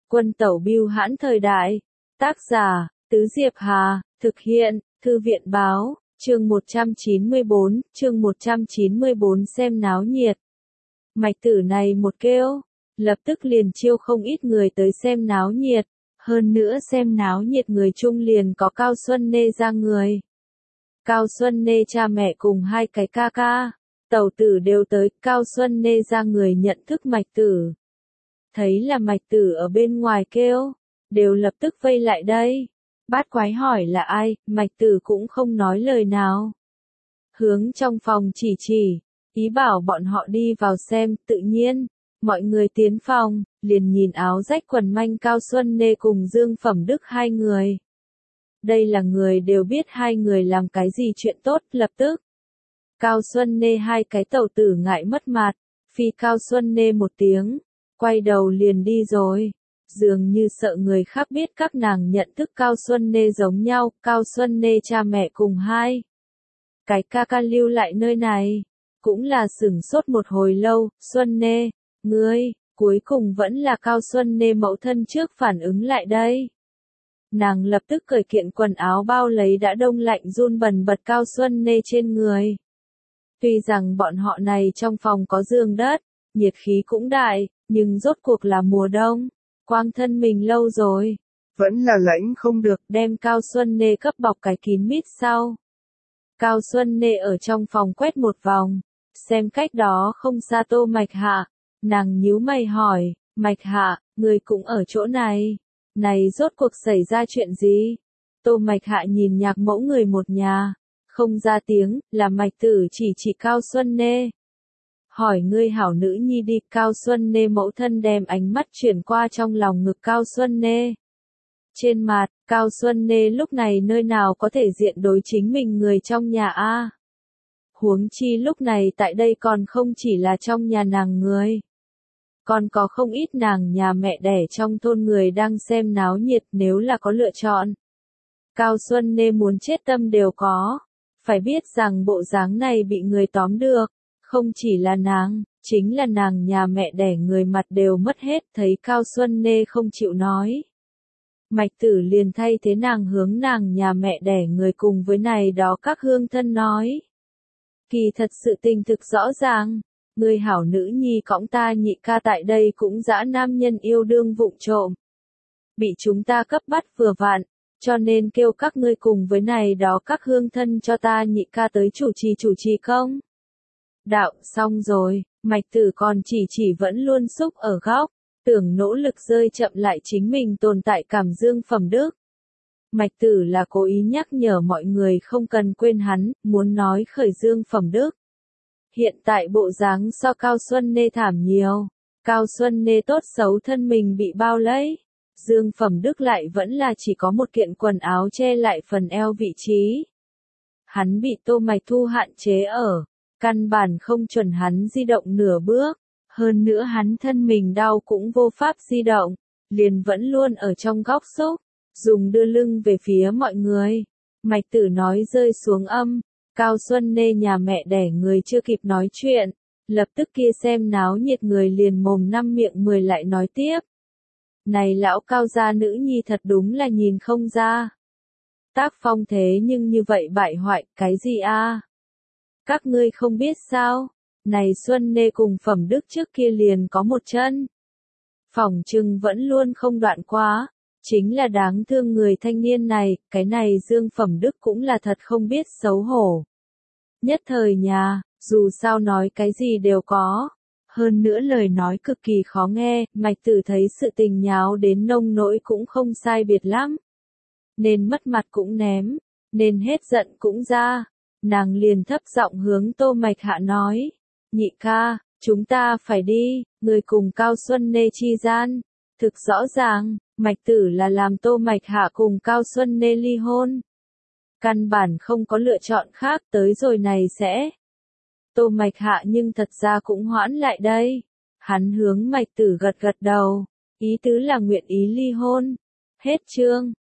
Quân tẩu bưu hãn thời đại. Tác giả, Tứ Diệp Hà, thực hiện, Thư viện báo, chương 194 xem náo nhiệt. Mạch Tử này một kêu, lập tức liền chiêu không ít người tới xem náo nhiệt, hơn nữa xem náo nhiệt người chung liền có Cao Xuân Nê ra người. Cao Xuân Nê cha mẹ cùng hai cái ca ca, tẩu tử đều tới, Cao Xuân Nê ra người nhận thức Mạch Tử. Thấy là Mạch Tử ở bên ngoài kêu, đều lập tức vây lại đây. Bát Quái hỏi là ai, Mạch Tử cũng không nói lời nào. Hướng trong phòng chỉ, ý bảo bọn họ đi vào xem, tự nhiên, mọi người tiến phòng, liền nhìn áo rách quần manh Cao Xuân Nê cùng Dương Phẩm Đức hai người. Đây là người đều biết hai người làm cái gì chuyện tốt, lập tức. Cao Xuân Nê hai cái tẩu tử ngại mất mặt, phi Cao Xuân Nê một tiếng, quay đầu liền đi rồi. Dường như sợ người khác biết các nàng nhận thức Cao Xuân Nê giống nhau, Cao Xuân Nê cha mẹ cùng hai cái ca ca lưu lại nơi này, cũng là sửng sốt một hồi lâu. Xuân Nê, ngươi, cuối cùng vẫn là Cao Xuân Nê mẫu thân trước phản ứng lại đây. Nàng lập tức cởi kiện quần áo bao lấy đã đông lạnh run bần bật Cao Xuân Nê trên người. Tuy rằng bọn họ này trong phòng có giường đất, nhiệt khí cũng đại, nhưng rốt cuộc là mùa đông, quang thân mình lâu rồi, vẫn là lãnh không được, đem Cao Xuân Nê cấp bọc cái kín mít sau. Cao Xuân Nê ở trong phòng quét một vòng, xem cách đó không xa Tô Mạch Hạ, nàng nhíu mày hỏi, Mạch Hạ, người cũng ở chỗ này, này rốt cuộc xảy ra chuyện gì? Tô Mạch Hạ nhìn Nhạc Mẫu người một nhà, không ra tiếng, là Mạch Tử chỉ Cao Xuân Nê. Hỏi ngươi hảo nữ nhi đi. Cao Xuân Nê mẫu thân đem ánh mắt chuyển qua trong lòng ngực Cao Xuân Nê. Trên mặt, Cao Xuân Nê lúc này nơi nào có thể diện đối chính mình người trong nhà a? Huống chi lúc này tại đây còn không chỉ là trong nhà nàng người, còn có không ít nàng nhà mẹ đẻ trong thôn người đang xem náo nhiệt. Nếu là có lựa chọn, Cao Xuân Nê muốn chết tâm đều có. Phải biết rằng bộ dáng này bị người tóm được, không chỉ là nàng, chính là nàng nhà mẹ đẻ người mặt đều mất hết. Thấy Cao Xuân Nê không chịu nói, Mạch Tử liền thay thế nàng hướng nàng nhà mẹ đẻ người cùng với này đó các hương thân nói. Kỳ thật sự tình thực rõ ràng, người hảo nữ nhi cõng ta nhị ca tại đây cũng dã nam nhân yêu đương vụng trộm, bị chúng ta cấp bắt vừa vặn, cho nên kêu các ngươi cùng với này đó các hương thân cho ta nhị ca tới chủ trì công đạo. Xong rồi, Mạch Tử còn chỉ vẫn luôn xúc ở góc, tưởng nỗ lực rơi chậm lại chính mình tồn tại cảm Dương Phẩm Đức. Mạch Tử là cố ý nhắc nhở mọi người không cần quên hắn, muốn nói khởi Dương Phẩm Đức. Hiện tại bộ dáng so Cao Xuân Nê thảm nhiều, Cao Xuân Nê tốt xấu thân mình bị bao lấy, Dương Phẩm Đức lại vẫn là chỉ có một kiện quần áo che lại phần eo vị trí. Hắn bị Tô Mạch Thu hạn chế ở, căn bản không chuẩn hắn di động nửa bước, hơn nữa hắn thân mình đau cũng vô pháp di động, liền vẫn luôn ở trong góc xúc, dùng đưa lưng về phía mọi người. Mạch Tử nói rơi xuống âm, Cao Xuân Nê nhà mẹ đẻ người chưa kịp nói chuyện, lập tức kia xem náo nhiệt người liền mồm năm miệng mười lại nói tiếp. Này lão Cao gia nữ nhi thật đúng là nhìn không ra. Tác phong thế nhưng như vậy bại hoại, cái gì a? Các ngươi không biết sao? Này Xuân Nê cùng Phẩm Đức trước kia liền có một chân, phỏng chừng vẫn luôn không đoạn quá, chính là đáng thương người thanh niên này. Cái này Dương Phẩm Đức cũng là thật không biết xấu hổ. Nhất thời nhà, dù sao nói cái gì đều có, hơn nữa lời nói cực kỳ khó nghe. Mạch Tử thấy sự tình nháo đến nông nỗi cũng không sai biệt lắm, nên mất mặt cũng ném, nên hết giận cũng ra. Nàng liền thấp giọng hướng Tô Mạch Hạ nói, nhị ca, chúng ta phải đi. Người cùng Cao Xuân Nê chi gian, thực rõ ràng, Mạch Tử là làm Tô Mạch Hạ cùng Cao Xuân Nê ly hôn. Căn bản không có lựa chọn khác, tới rồi này sẽ. Tô Mạch Hạ nhưng thật ra cũng hoãn lại đây. Hắn hướng Mạch Tử gật gật đầu, ý tứ là nguyện ý ly hôn. Hết chương.